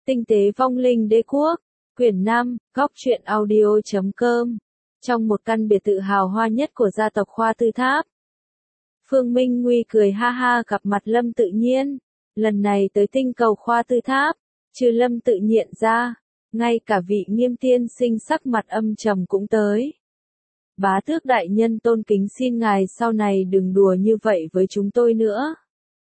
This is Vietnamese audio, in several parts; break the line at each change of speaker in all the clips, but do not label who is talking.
Tinh tế vong linh đế quốc, quyển 5, góc truyện audio.com. Trong một căn biệt thự hào hoa nhất của gia tộc Khoa Tư Tháp, Phương Minh Nguy cười ha ha gặp mặt Lâm Tự Nhiên. Lần này tới tinh cầu Khoa Tư Tháp, trừ Lâm Tự Nhiên ra, ngay cả vị Nghiêm tiên sinh sắc mặt âm trầm cũng tới. Bá tước đại nhân tôn kính xin ngài sau này đừng đùa như vậy với chúng tôi nữa.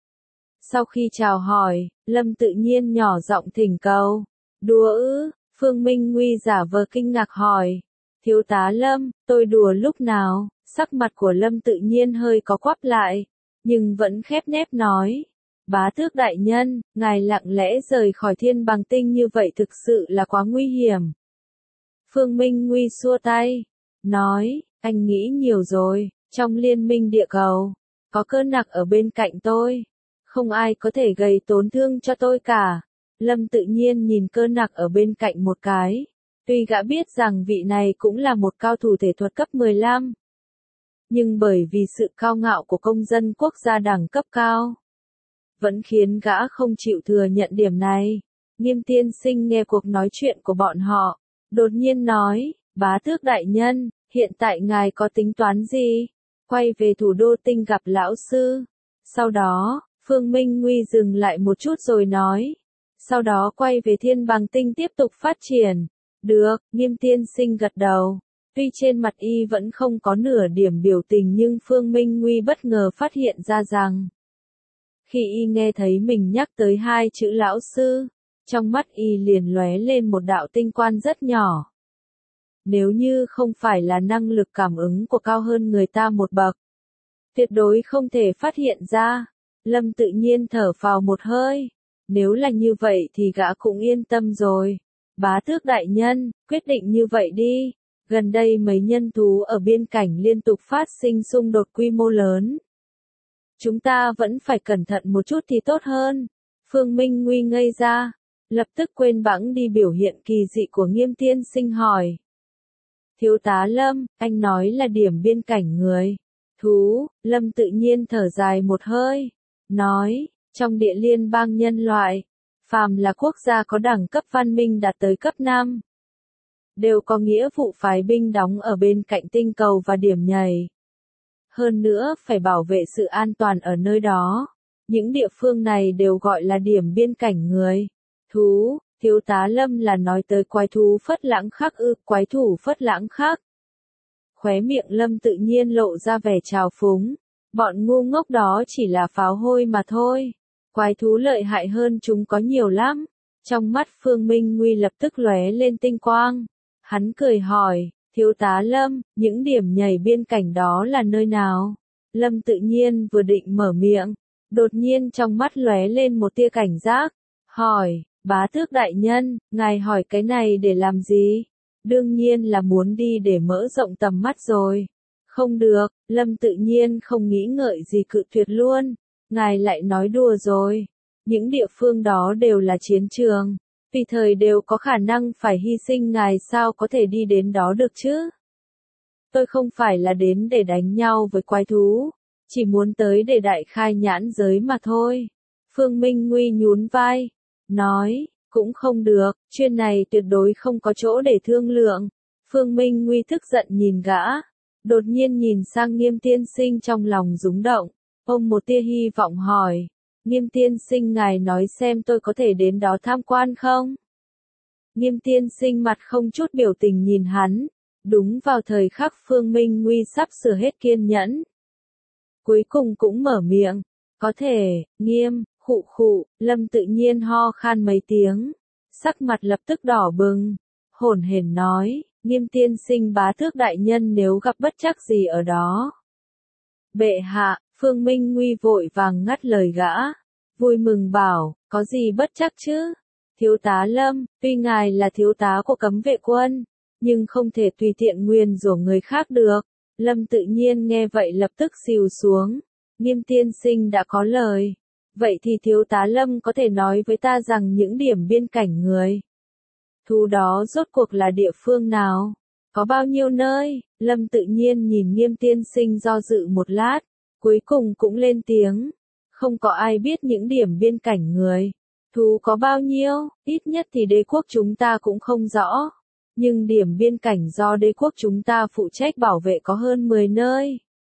Sau khi chào hỏi, Lâm Tự Nhiên nhỏ giọng thỉnh cầu. Đùa ư? Phương Minh Nguy giả vờ kinh ngạc hỏi. Thiếu tá Lâm, tôi đùa lúc nào? Sắc mặt của Lâm Tự Nhiên hơi có quắp lại, nhưng vẫn khép nép nói. Bá tước đại nhân, ngài lặng lẽ rời khỏi Thiên Bằng Tinh như vậy thực sự là quá nguy hiểm. Phương Minh Nguy xua tay, nói, anh nghĩ nhiều rồi, trong liên minh địa cầu, có cơ nặc ở bên cạnh tôi. Không ai có thể gây tổn thương cho tôi cả. Lâm Tự Nhiên nhìn cơ nặc ở bên cạnh một cái. Tuy gã biết rằng vị này cũng là một cao thủ thể thuật cấp 15. Nhưng bởi vì sự cao ngạo của công dân quốc gia đẳng cấp cao, vẫn khiến gã không chịu thừa nhận điểm này. Nghiêm tiên sinh nghe cuộc nói chuyện của bọn họ, đột nhiên nói, bá tước đại nhân, hiện tại ngài có tính toán gì? Quay về thủ đô tinh gặp lão sư. Sau đó, Phương Minh Nguy dừng lại một chút rồi nói. Sau đó quay về Thiên Bằng Tinh tiếp tục phát triển. Được, Nghiêm tiên sinh gật đầu. Tuy trên mặt y vẫn không có nửa điểm biểu tình nhưng Phương Minh Nguy bất ngờ phát hiện ra rằng, khi y nghe thấy mình nhắc tới hai chữ lão sư, trong mắt y liền lóe lên một đạo tinh quang rất nhỏ. Nếu như không phải là năng lực cảm ứng của cao hơn người ta một bậc, tuyệt đối không thể phát hiện ra. Lâm Tự Nhiên thở phào một hơi. Nếu là như vậy thì gã cũng yên tâm rồi. Bá tước đại nhân, quyết định như vậy đi. Gần đây mấy nhân thú ở biên cảnh liên tục phát sinh xung đột quy mô lớn. Chúng ta vẫn phải cẩn thận một chút thì tốt hơn. Phương Minh Nguy ngây ra, lập tức quên bẵng đi biểu hiện kỳ dị của Nghiêm tiên sinh hỏi. Thiếu tá Lâm, anh nói là điểm biên cảnh người thú. Lâm Tự Nhiên thở dài một hơi, nói, trong địa liên bang nhân loại, phàm là quốc gia có đẳng cấp văn minh đạt tới cấp 5, đều có nghĩa vụ phái binh đóng ở bên cạnh tinh cầu và điểm nhảy. Hơn nữa phải bảo vệ sự an toàn ở nơi đó. Những địa phương này đều gọi là điểm biên cảnh người thú. Thiếu tá Lâm là nói tới quái thú Phất Lãng Khắc ư? Quái thủ Phất Lãng Khắc. Khóe miệng Lâm Tự Nhiên lộ ra vẻ trào phúng. Bọn ngu ngốc đó chỉ là pháo hôi mà thôi. Quái thú lợi hại hơn chúng có nhiều lắm. Trong mắt Phương Minh Nguy lập tức lóe lên tinh quang. Hắn cười hỏi, thiếu tá Lâm, những điểm nhảy biên cảnh đó là nơi nào? Lâm Tự Nhiên vừa định mở miệng, đột nhiên trong mắt lóe lên một tia cảnh giác. Hỏi, bá tước đại nhân, ngài hỏi cái này để làm gì? Đương nhiên là muốn đi để mở rộng tầm mắt rồi. Không được, Lâm Tự Nhiên không nghĩ ngợi gì cự tuyệt luôn. Ngài lại nói đùa rồi. Những địa phương đó đều là chiến trường. Tùy thời đều có khả năng phải hy sinh, ngài sao có thể đi đến đó được chứ? Tôi không phải là đến để đánh nhau với quái thú. Chỉ muốn tới để đại khai nhãn giới mà thôi. Phương Minh Nguy nhún vai. Nói, cũng không được, chuyện này tuyệt đối không có chỗ để thương lượng. Phương Minh Nguy tức giận nhìn gã. Đột nhiên nhìn sang Nghiêm tiên sinh trong lòng rúng động. Ông một tia hy vọng hỏi. Nghiêm tiên sinh ngài nói xem tôi có thể đến đó tham quan không? Nghiêm tiên sinh mặt không chút biểu tình nhìn hắn. Đúng vào thời khắc Phương Minh Nguy sắp sửa hết kiên nhẫn, cuối cùng cũng mở miệng. Có thể, Nghiêm, khụ khụ. Lâm Tự Nhiên ho khan mấy tiếng. Sắc mặt lập tức đỏ bừng. Hổn hển nói, Nghiêm tiên sinh bá tước đại nhân nếu gặp bất trắc gì ở đó. Bệ hạ, Phương Minh Nguy vội vàng ngắt lời gã. Vui mừng bảo, có gì bất trắc chứ? Thiếu tá Lâm, tuy ngài là thiếu tá của cấm vệ quân, nhưng không thể tùy tiện nguyền rủa người khác được. Lâm Tự Nhiên nghe vậy lập tức xìu xuống. Nghiêm tiên sinh đã có lời. Vậy thì thiếu tá Lâm có thể nói với ta rằng những điểm biên cảnh người thú đó rốt cuộc là địa phương nào? Có bao nhiêu nơi? Lâm Tự Nhiên nhìn Nghiêm tiên sinh do dự một lát, cuối cùng cũng lên tiếng. Không có ai biết những điểm biên cảnh người Thú có bao nhiêu, ít nhất thì đế quốc chúng ta cũng không rõ. Nhưng điểm biên cảnh do đế quốc chúng ta phụ trách bảo vệ có hơn 10 nơi.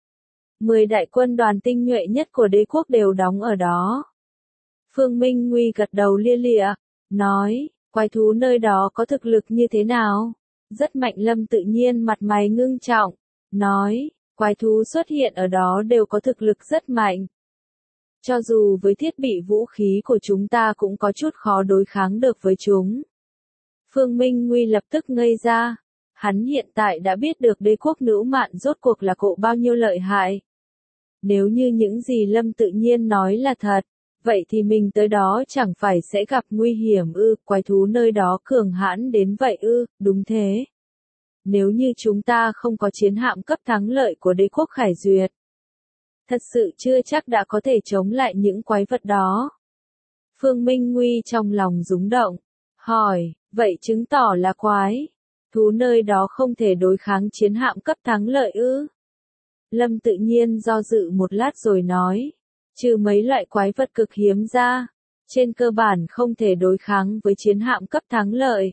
10 đại quân đoàn tinh nhuệ nhất của đế quốc đều đóng ở đó. Phương Minh Nguy gật đầu lia lịa, nói, quái thú nơi đó có thực lực như thế nào? Rất mạnh. Lâm Tự Nhiên mặt mày ngưng trọng, nói, quái thú xuất hiện ở đó đều có thực lực rất mạnh. Cho dù với thiết bị vũ khí của chúng ta cũng có chút khó đối kháng được với chúng. Phương Minh Nguy lập tức ngây ra. Hắn hiện tại đã biết được đế quốc Nữ Mạn rốt cuộc là cộ bao nhiêu lợi hại. Nếu như những gì Lâm Tự Nhiên nói là thật, vậy thì mình tới đó chẳng phải sẽ gặp nguy hiểm ư? Quái thú nơi đó cường hãn đến vậy ư? Đúng thế. Nếu như chúng ta không có chiến hạm cấp thắng lợi của đế quốc Khải Duyệt, thật sự chưa chắc đã có thể chống lại những quái vật đó. Phương Minh Nguy trong lòng rúng động, hỏi, vậy chứng tỏ là quái thú nơi đó không thể đối kháng chiến hạm cấp thắng lợi ư? Lâm Tự Nhiên do dự một lát rồi nói, trừ mấy loại quái vật cực hiếm ra, trên cơ bản không thể đối kháng với chiến hạm cấp thắng lợi.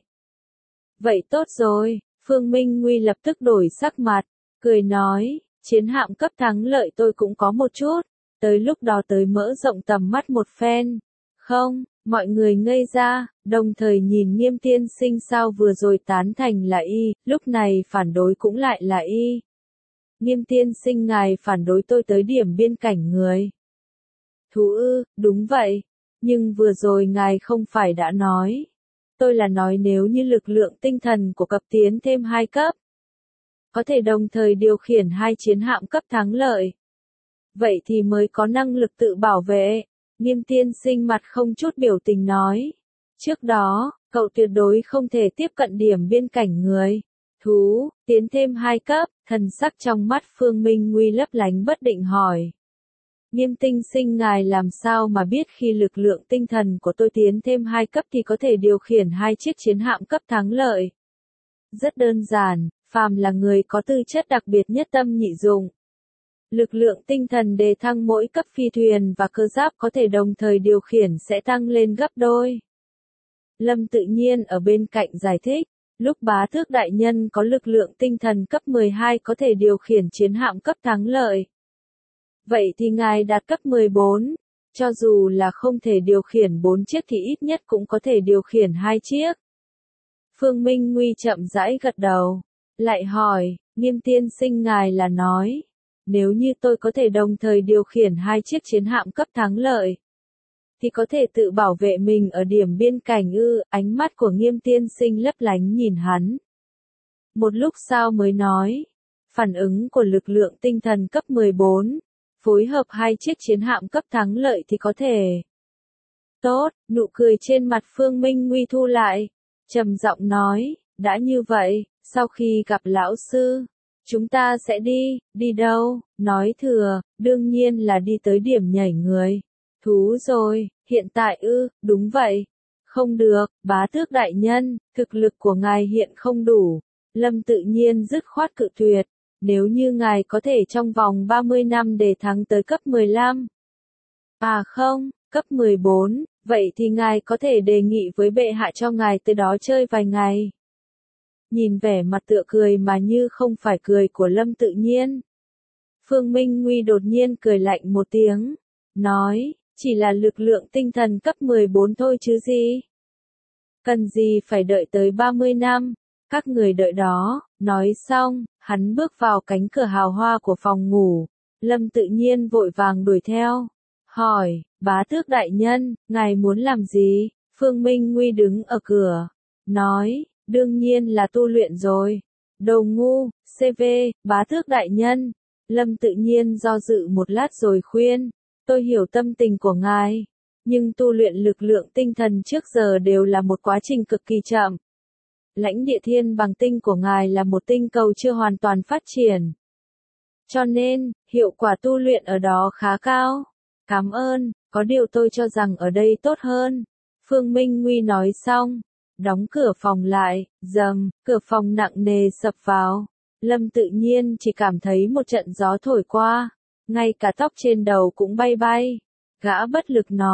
Vậy tốt rồi, Phương Minh Nguy lập tức đổi sắc mặt, cười nói, chiến hạm cấp thắng lợi tôi cũng có một chút, tới lúc đó tới mở rộng tầm mắt một phen. Không, mọi người ngây ra, đồng thời nhìn Nghiêm Tiên Sinh sao vừa rồi tán thành là y, lúc này phản đối cũng lại là y. Nghiêm Tiên Sinh ngài phản đối tôi tới điểm biên cảnh người. Thú ư, đúng vậy, nhưng vừa rồi ngài không phải đã nói. Tôi là nói nếu như lực lượng tinh thần của cập tiến thêm 2 cấp, có thể đồng thời điều khiển 2 chiến hạm cấp thắng lợi. Vậy thì mới có năng lực tự bảo vệ. Nghiêm Tiên Sinh mặt không chút biểu tình nói. Trước đó, cậu tuyệt đối không thể tiếp cận điểm biên cảnh người. Thú, tiến thêm 2 cấp, thần sắc trong mắt Phương Minh Nguy lấp lánh bất định hỏi. Nghiêm Tiên Sinh ngài làm sao mà biết khi lực lượng tinh thần của tôi tiến thêm 2 cấp thì có thể điều khiển 2 chiếc chiến hạm cấp thắng lợi? Rất đơn giản, phàm là người có tư chất đặc biệt nhất tâm nhị dụng. Lực lượng tinh thần đề thăng mỗi cấp phi thuyền và cơ giáp có thể đồng thời điều khiển sẽ tăng lên gấp đôi. Lâm Tự Nhiên ở bên cạnh giải thích, lúc Bá Tước đại nhân có lực lượng tinh thần cấp 12 có thể điều khiển chiến hạm cấp thắng lợi. Vậy thì ngài đạt cấp 14, cho dù là không thể điều khiển 4 chiếc thì ít nhất cũng có thể điều khiển 2 chiếc. Phương Minh Nguy chậm rãi gật đầu, lại hỏi, Nghiêm Tiên Sinh ngài là nói, nếu như tôi có thể đồng thời điều khiển 2 chiếc chiến hạm cấp thắng lợi, thì có thể tự bảo vệ mình ở điểm biên cảnh ư? Ánh mắt của Nghiêm Tiên Sinh lấp lánh nhìn hắn. Một lúc sau mới nói, phản ứng của lực lượng tinh thần cấp 14, phối hợp 2 chiếc chiến hạm cấp thắng lợi thì có thể. Tốt, nụ cười trên mặt Phương Minh Nguy thu lại, trầm giọng nói, đã như vậy, sau khi gặp lão sư, chúng ta sẽ đi đâu? Nói thừa, đương nhiên là đi tới điểm nhảy người. Thú rồi, hiện tại ư, đúng vậy. Không được, Bá Tước đại nhân, thực lực của ngài hiện không đủ. Lâm Tự Nhiên dứt khoát cự tuyệt. Nếu như ngài có thể trong vòng 30 năm để thắng tới cấp 15. À không, cấp 14, vậy thì ngài có thể đề nghị với bệ hạ cho ngài tới đó chơi vài ngày. Nhìn vẻ mặt tựa cười mà như không phải cười của Lâm Tự Nhiên. Phương Minh Nguy đột nhiên cười lạnh một tiếng, nói, chỉ là lực lượng tinh thần cấp 14 thôi chứ gì. Cần gì phải đợi tới 30 năm, các người đợi đó. Nói xong, hắn bước vào cánh cửa hào hoa của phòng ngủ. Lâm Tự Nhiên vội vàng đuổi theo, hỏi, Bá Tước đại nhân, ngài muốn làm gì? Phương Minh Nguy đứng ở cửa, nói, đương nhiên là tu luyện rồi. Đồ ngu, CV, Bá Tước đại nhân. Lâm Tự Nhiên do dự một lát rồi khuyên, tôi hiểu tâm tình của ngài, nhưng tu luyện lực lượng tinh thần trước giờ đều là một quá trình cực kỳ chậm. Lãnh địa thiên bằng tinh của ngài là một tinh cầu chưa hoàn toàn phát triển. Cho nên, hiệu quả tu luyện ở đó khá cao. Cảm ơn, có điều tôi cho rằng ở đây tốt hơn. Phương Minh Nguy nói xong, đóng cửa phòng lại, rầm, cửa phòng nặng nề sập vào. Lâm Tự Nhiên chỉ cảm thấy một trận gió thổi qua, ngay cả tóc trên đầu cũng bay bay. Gã bất lực nói,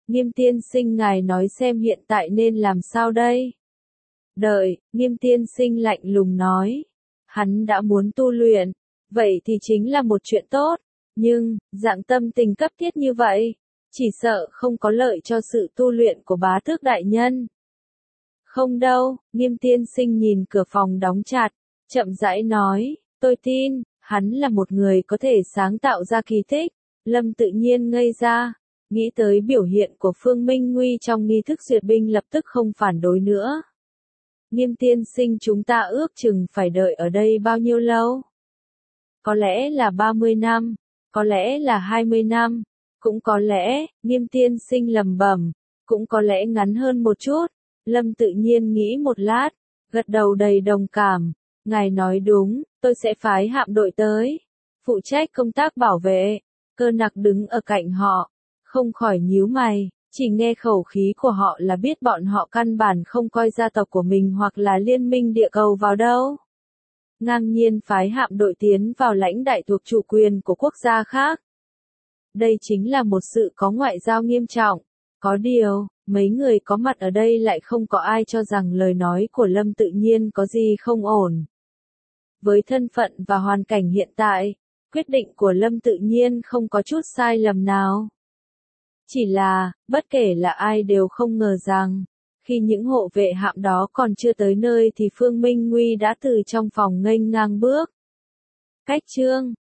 Nghiêm tiên sinh ngài nói xem hiện tại nên làm sao đây? Đợi, Nghiêm tiên sinh lạnh lùng nói. Hắn đã muốn tu luyện, vậy thì chính là một chuyện tốt, nhưng, dạng tâm tình cấp thiết như vậy, chỉ sợ không có lợi cho sự tu luyện của bá tước đại nhân. Không đâu, Nghiêm tiên sinh nhìn cửa phòng đóng chặt, chậm rãi nói, tôi tin, hắn là một người có thể sáng tạo ra kỳ tích. Lâm Tự Nhiên ngây ra, nghĩ tới biểu hiện của Phương Minh Nguy trong nghi thức duyệt binh lập tức không phản đối nữa. Nghiêm tiên sinh chúng ta ước chừng phải đợi ở đây bao nhiêu lâu? Có lẽ là 30 năm, có lẽ là 20 năm, cũng có lẽ, Nghiêm tiên sinh lẩm bẩm, cũng có lẽ ngắn hơn một chút. Lâm Tự Nhiên nghĩ một lát, gật đầu đầy đồng cảm, ngài nói đúng, tôi sẽ phái hạm đội tới, phụ trách công tác bảo vệ. Cơ Nặc đứng ở cạnh họ, không khỏi nhíu mày, chỉ nghe khẩu khí của họ là biết bọn họ căn bản không coi gia tộc của mình hoặc là liên minh địa cầu vào đâu. Ngang nhiên phái hạm đội tiến vào lãnh đại thuộc chủ quyền của quốc gia khác. Đây chính là một sự có ngoại giao nghiêm trọng. Có điều, mấy người có mặt ở đây lại không có ai cho rằng lời nói của Lâm Tự Nhiên có gì không ổn. Với thân phận và hoàn cảnh hiện tại, quyết định của Lâm Tự Nhiên không có chút sai lầm nào. Chỉ là, bất kể là ai đều không ngờ rằng, khi những hộ vệ hạm đó còn chưa tới nơi thì Phương Minh Nguy đã từ trong phòng nghênh ngang bước. Cách chương